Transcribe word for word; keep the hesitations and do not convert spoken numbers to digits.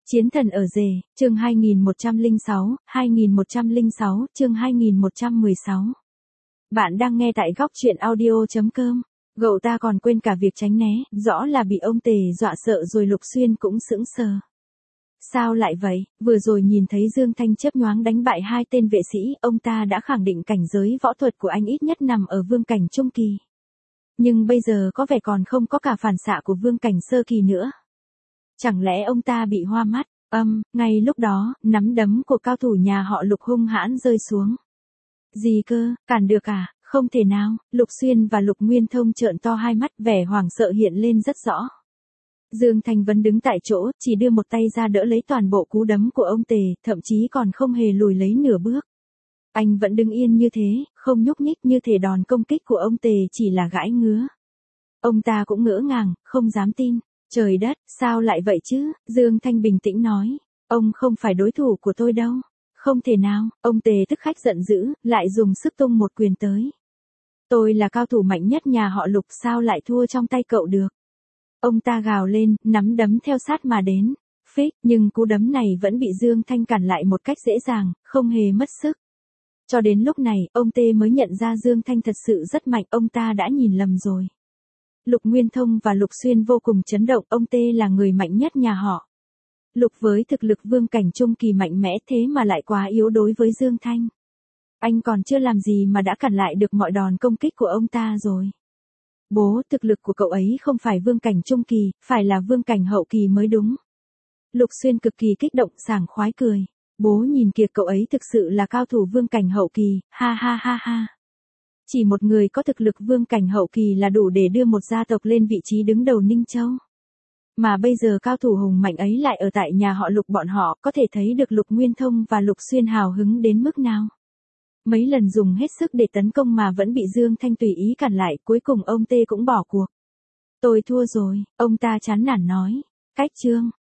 Chiến thần ở rể, chương hai nghìn một trăm lẻ sáu, hai nghìn một trăm lẻ sáu, chương hai nghìn một trăm mười sáu. Bạn đang nghe tại góc truyện audio chấm com. Gậu ta còn quên cả việc tránh né, rõ là bị ông Tề dọa sợ rồi. Lục Xuyên cũng sững sờ. Sao lại vậy, vừa rồi nhìn thấy Dương Thanh chớp nhoáng đánh bại hai tên vệ sĩ, ông ta đã khẳng định cảnh giới võ thuật của anh ít nhất nằm ở vương cảnh trung kỳ. Nhưng bây giờ có vẻ còn không có cả phản xạ của vương cảnh sơ kỳ nữa. Chẳng lẽ ông ta bị hoa mắt? Âm, ngay lúc đó, nắm đấm của cao thủ nhà họ Lục hung hãn rơi xuống. Gì cơ, cản được à? Không thể nào. Lục Xuyên và Lục Nguyên Thông trợn to hai mắt, vẻ hoảng sợ hiện lên rất rõ. Dương Thanh vẫn đứng tại chỗ, chỉ đưa một tay ra đỡ lấy toàn bộ cú đấm của ông Tề, thậm chí còn không hề lùi lấy nửa bước. Anh vẫn đứng yên như thế, không nhúc nhích, như thể đòn công kích của ông Tề chỉ là gãi ngứa. Ông ta cũng ngỡ ngàng, không dám tin. Trời đất, sao lại vậy chứ? Dương Thanh bình tĩnh nói. Ông không phải đối thủ của tôi đâu. Không thể nào. Ông Tề tức khách giận dữ, lại dùng sức tung một quyền tới. Tôi là cao thủ mạnh nhất nhà họ Lục, sao lại thua trong tay cậu được? Ông ta gào lên, nắm đấm theo sát mà đến. Phích, nhưng cú đấm này vẫn bị Dương Thanh cản lại một cách dễ dàng, không hề mất sức. Cho đến lúc này, ông Tề mới nhận ra Dương Thanh thật sự rất mạnh, ông ta đã nhìn lầm rồi. Lục Nguyên Thông và Lục Xuyên vô cùng chấn động, ông Tê là người mạnh nhất nhà họ Lục với thực lực vương cảnh trung kỳ mạnh mẽ, thế mà lại quá yếu đối với Dương Thanh. Anh còn chưa làm gì mà đã cản lại được mọi đòn công kích của ông ta rồi. Bố, thực lực của cậu ấy không phải vương cảnh trung kỳ, phải là vương cảnh hậu kỳ mới đúng. Lục Xuyên cực kỳ kích động, sảng khoái cười. Bố nhìn kìa, cậu ấy thực sự là cao thủ vương cảnh hậu kỳ, ha ha ha ha. Chỉ một người có thực lực vương cảnh hậu kỳ là đủ để đưa một gia tộc lên vị trí đứng đầu Ninh Châu. Mà bây giờ cao thủ hùng mạnh ấy lại ở tại nhà họ Lục bọn họ, có thể thấy được Lục Nguyên Thông và Lục Xuyên hào hứng đến mức nào. Mấy lần dùng hết sức để tấn công mà vẫn bị Dương Thanh tùy ý cản lại, cuối cùng ông Tê cũng bỏ cuộc. Tôi thua rồi, ông ta chán nản nói. Cách chương,